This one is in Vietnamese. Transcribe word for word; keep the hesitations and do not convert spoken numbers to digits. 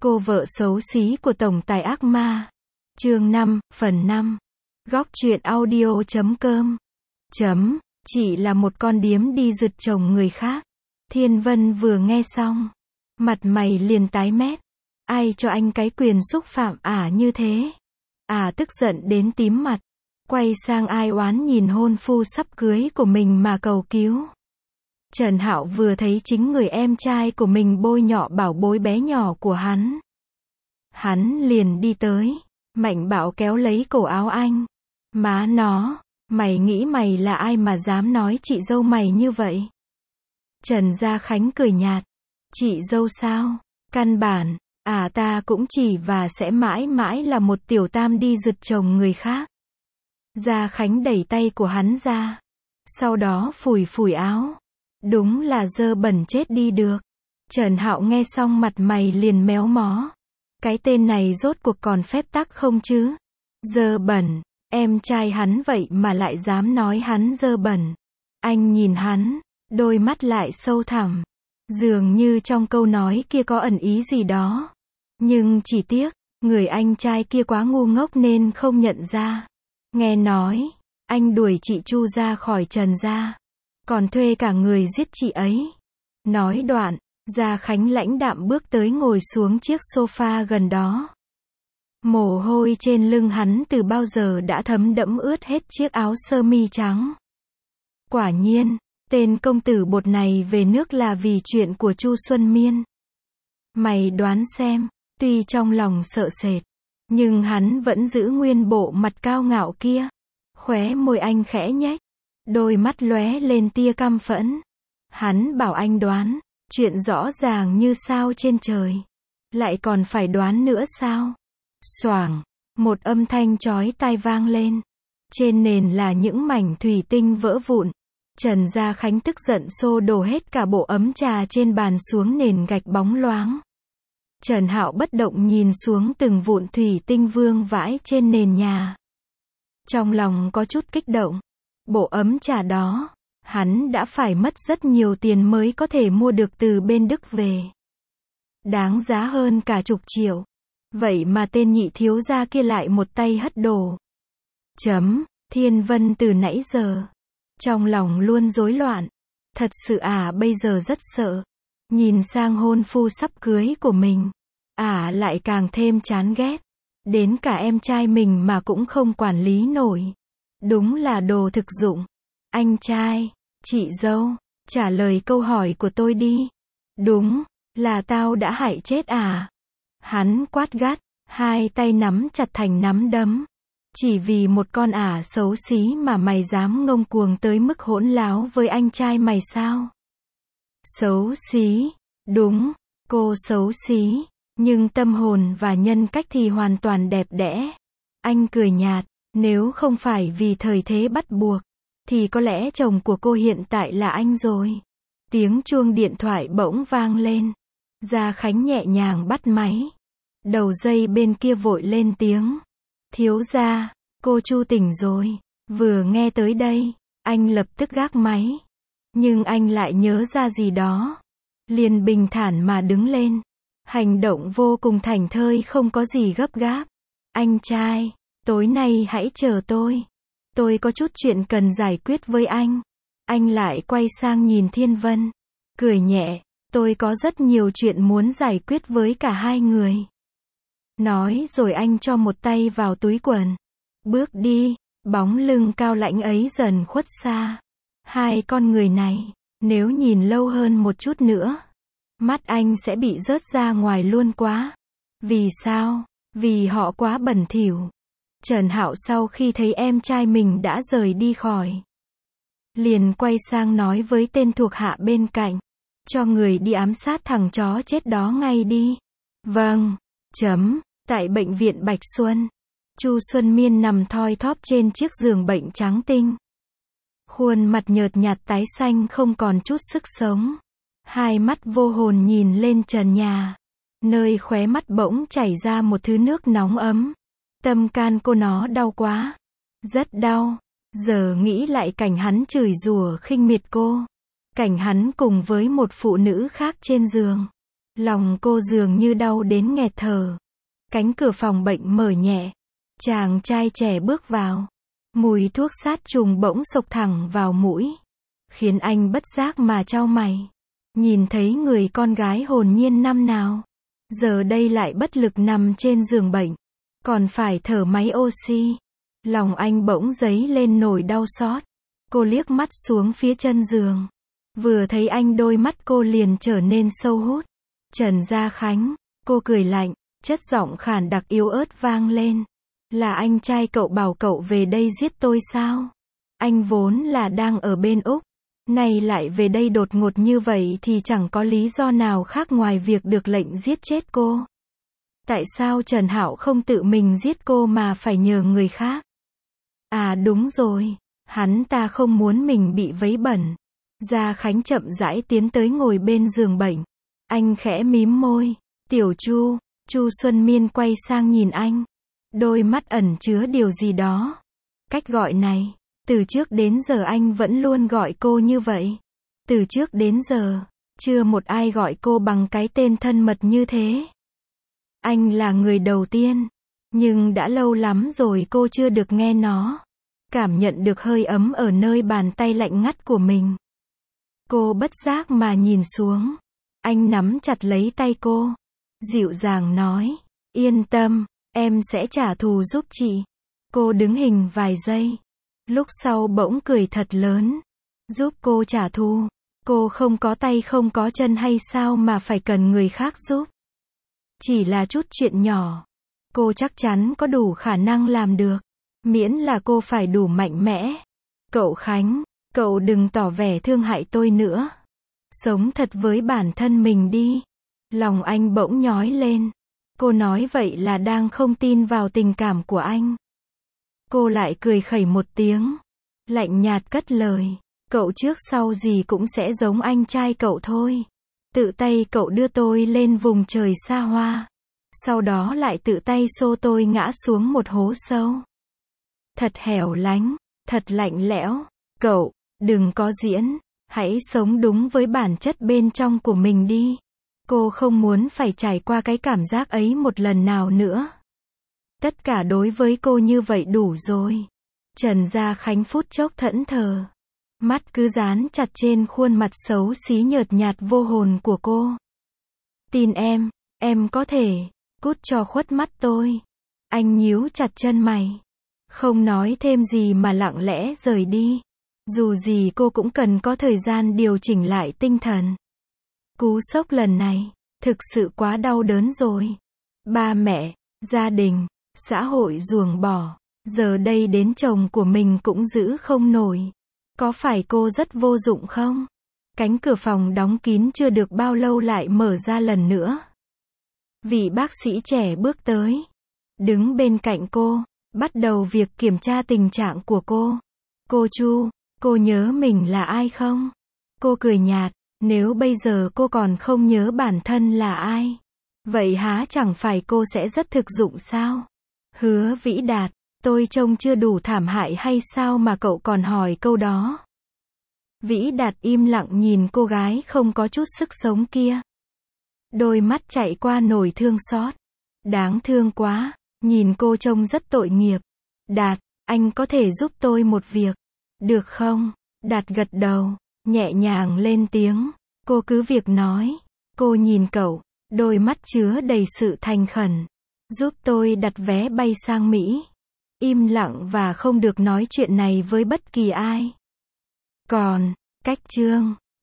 Cô vợ xấu xí của tổng tài ác ma. Chương năm, phần năm. Góc truyện audio chấm com. Chấm, chị là một con điếm đi rượt chồng người khác. Thiên Vân vừa nghe xong, mặt mày liền tái mét. Ai cho anh cái quyền xúc phạm ả như thế? Ả tức giận đến tím mặt, quay sang ai oán nhìn hôn phu sắp cưới của mình mà cầu cứu. Trần Hạo vừa thấy chính người em trai của mình bôi nhọ bảo bối bé nhỏ của hắn. Hắn liền đi tới, mạnh bạo kéo lấy cổ áo anh. Má nó, mày nghĩ mày là ai mà dám nói chị dâu mày như vậy? Trần Gia Khánh cười nhạt. Chị dâu sao? Căn bản, à ta cũng chỉ và sẽ mãi mãi là một tiểu tam đi rượt chồng người khác. Gia Khánh đẩy tay của hắn ra, sau đó phủi phủi áo. Đúng là dơ bẩn chết đi được. Trần Hạo nghe xong mặt mày liền méo mó. Cái tên này rốt cuộc còn phép tắc không chứ? Dơ bẩn, em trai hắn vậy mà lại dám nói hắn dơ bẩn. Anh nhìn hắn, đôi mắt lại sâu thẳm. Dường như trong câu nói kia có ẩn ý gì đó. Nhưng chỉ tiếc, người anh trai kia quá ngu ngốc nên không nhận ra. Nghe nói, anh đuổi chị Chu ra khỏi Trần gia, còn thuê cả người giết chị ấy. Nói đoạn, Gia Khánh lãnh đạm bước tới ngồi xuống chiếc sofa gần đó. Mồ hôi trên lưng hắn từ bao giờ đã thấm đẫm ướt hết chiếc áo sơ mi trắng. Quả nhiên, tên công tử bột này về nước là vì chuyện của Chu Xuân Miên. Mày đoán xem, tuy trong lòng sợ sệt, nhưng hắn vẫn giữ nguyên bộ mặt cao ngạo kia. Khóe môi anh khẽ nhếch, đôi mắt lóe lên tia căm phẫn. Hắn bảo anh đoán, chuyện rõ ràng như sao trên trời, lại còn phải đoán nữa sao? Xoảng, một âm thanh chói tai vang lên. Trên nền là những mảnh thủy tinh vỡ vụn. Trần Gia Khánh tức giận xô đổ hết cả bộ ấm trà trên bàn xuống nền gạch bóng loáng. Trần Hạo bất động nhìn xuống từng vụn thủy tinh vương vãi trên nền nhà. Trong lòng có chút kích động. Bộ ấm trà đó, hắn đã phải mất rất nhiều tiền mới có thể mua được từ bên Đức về. Đáng giá hơn cả chục triệu. Vậy mà tên nhị thiếu gia kia lại một tay hất đổ. Chấm, Thiên Vân từ nãy giờ, trong lòng luôn rối loạn. Thật sự à bây giờ rất sợ. Nhìn sang hôn phu sắp cưới của mình, à lại càng thêm chán ghét. Đến cả em trai mình mà cũng không quản lý nổi. Đúng là đồ thực dụng. Anh trai, chị dâu, trả lời câu hỏi của tôi đi. Đúng, là tao đã hại chết à? Hắn quát gắt, hai tay nắm chặt thành nắm đấm. Chỉ vì một con ả xấu xí mà mày dám ngông cuồng tới mức hỗn láo với anh trai mày sao? Xấu xí, đúng, cô xấu xí, nhưng tâm hồn và nhân cách thì hoàn toàn đẹp đẽ. Anh cười nhạt, nếu không phải vì thời thế bắt buộc, thì có lẽ chồng của cô hiện tại là anh rồi. Tiếng chuông điện thoại bỗng vang lên. Gia Khánh nhẹ nhàng bắt máy. Đầu dây bên kia vội lên tiếng. Thiếu gia, cô Chu tỉnh rồi. Vừa nghe tới đây, anh lập tức gác máy. Nhưng anh lại nhớ ra gì đó. Liền bình thản mà đứng lên. Hành động vô cùng thảnh thơi, không có gì gấp gáp. Anh trai, tối nay hãy chờ tôi. Tôi có chút chuyện cần giải quyết với anh. Anh lại quay sang nhìn Thiên Vân, cười nhẹ. Tôi có rất nhiều chuyện muốn giải quyết với cả hai người. Nói rồi anh cho một tay vào túi quần. Bước đi, bóng lưng cao lãnh ấy dần khuất xa. Hai con người này, nếu nhìn lâu hơn một chút nữa, mắt anh sẽ bị rớt ra ngoài luôn quá. Vì sao? Vì họ quá bẩn thỉu. Trần Hạo sau khi thấy em trai mình đã rời đi khỏi, liền quay sang nói với tên thuộc hạ bên cạnh. Cho người đi ám sát thằng chó chết đó ngay đi. Vâng. Chấm. Tại bệnh viện Bạch Xuân, Chu Xuân Miên nằm thoi thóp trên chiếc giường bệnh trắng tinh. Khuôn mặt nhợt nhạt tái xanh không còn chút sức sống. Hai mắt vô hồn nhìn lên trần nhà. Nơi khóe mắt bỗng chảy ra một thứ nước nóng ấm. Tâm can cô nó đau quá. Rất đau. Giờ nghĩ lại cảnh hắn chửi rủa khinh miệt cô. Cảnh hắn cùng với một phụ nữ khác trên giường. Lòng cô dường như đau đến nghẹt thở. Cánh cửa phòng bệnh mở nhẹ. Chàng trai trẻ bước vào. Mùi thuốc sát trùng bỗng xộc thẳng vào mũi. Khiến anh bất giác mà chau mày. Nhìn thấy người con gái hồn nhiên năm nào. Giờ đây lại bất lực nằm trên giường bệnh. Còn phải thở máy oxy. Lòng anh bỗng dấy lên nỗi đau xót. Cô liếc mắt xuống phía chân giường. Vừa thấy anh đôi mắt cô liền trở nên sâu hút. Trần Gia Khánh. Cô cười lạnh. Chất giọng khàn đặc yếu ớt vang lên. Là anh trai cậu bảo cậu về đây giết tôi sao? Anh vốn là đang ở bên Úc. Nay lại về đây đột ngột như vậy thì chẳng có lý do nào khác ngoài việc được lệnh giết chết cô. Tại sao Trần Hạo không tự mình giết cô mà phải nhờ người khác? À đúng rồi. Hắn ta không muốn mình bị vấy bẩn. Gia Khánh chậm rãi tiến tới ngồi bên giường bệnh. Anh khẽ mím môi. Tiểu Chu. Chu Xuân Miên quay sang nhìn anh. Đôi mắt ẩn chứa điều gì đó. Cách gọi này, từ trước đến giờ anh vẫn luôn gọi cô như vậy. Từ trước đến giờ, chưa một ai gọi cô bằng cái tên thân mật như thế. Anh là người đầu tiên, nhưng đã lâu lắm rồi cô chưa được nghe nó. Cảm nhận được hơi ấm ở nơi bàn tay lạnh ngắt của mình. Cô bất giác mà nhìn xuống. Anh nắm chặt lấy tay cô. Dịu dàng nói, yên tâm, em sẽ trả thù giúp chị. Cô đứng hình vài giây. Lúc sau bỗng cười thật lớn. Giúp cô trả thù. Cô không có tay không có chân hay sao mà phải cần người khác giúp. Chỉ là chút chuyện nhỏ. Cô chắc chắn có đủ khả năng làm được. Miễn là cô phải đủ mạnh mẽ. Cậu Khánh, cậu đừng tỏ vẻ thương hại tôi nữa. Sống thật với bản thân mình đi. Lòng anh bỗng nhói lên. Cô nói vậy là đang không tin vào tình cảm của anh. Cô lại cười khẩy một tiếng. Lạnh nhạt cất lời. Cậu trước sau gì cũng sẽ giống anh trai cậu thôi. Tự tay cậu đưa tôi lên vùng trời xa hoa. Sau đó lại tự tay xô tôi ngã xuống một hố sâu. Thật hẻo lánh. Thật lạnh lẽo. Cậu, đừng có diễn. Hãy sống đúng với bản chất bên trong của mình đi. Cô không muốn phải trải qua cái cảm giác ấy một lần nào nữa. Tất cả đối với cô như vậy đủ rồi. Trần Gia Khánh phút chốc thẫn thờ. Mắt cứ dán chặt trên khuôn mặt xấu xí nhợt nhạt vô hồn của cô. Tin em, em có thể, cút cho khuất mắt tôi. Anh nhíu chặt chân mày. Không nói thêm gì mà lặng lẽ rời đi. Dù gì cô cũng cần có thời gian điều chỉnh lại tinh thần. Cú sốc lần này, thực sự quá đau đớn rồi. Ba mẹ, gia đình, xã hội ruồng bỏ. Giờ đây đến chồng của mình cũng giữ không nổi. Có phải cô rất vô dụng không? Cánh cửa phòng đóng kín chưa được bao lâu lại mở ra lần nữa. Vị bác sĩ trẻ bước tới. Đứng bên cạnh cô, bắt đầu việc kiểm tra tình trạng của cô. Cô Chu, cô nhớ mình là ai không? Cô cười nhạt. Nếu bây giờ cô còn không nhớ bản thân là ai, vậy há chẳng phải cô sẽ rất thực dụng sao? Hứa Vĩ Đạt, tôi trông chưa đủ thảm hại hay sao mà cậu còn hỏi câu đó? Vĩ Đạt im lặng nhìn cô gái không có chút sức sống kia. Đôi mắt chạy qua nỗi thương xót. Đáng thương quá, nhìn cô trông rất tội nghiệp. Đạt, anh có thể giúp tôi một việc, được không? Đạt gật đầu. Nhẹ nhàng lên tiếng. Cô cứ việc nói. Cô nhìn cậu. Đôi mắt chứa đầy sự thành khẩn. Giúp tôi đặt vé bay sang Mỹ. Im lặng và không được nói chuyện này với bất kỳ ai. Còn, cách chương.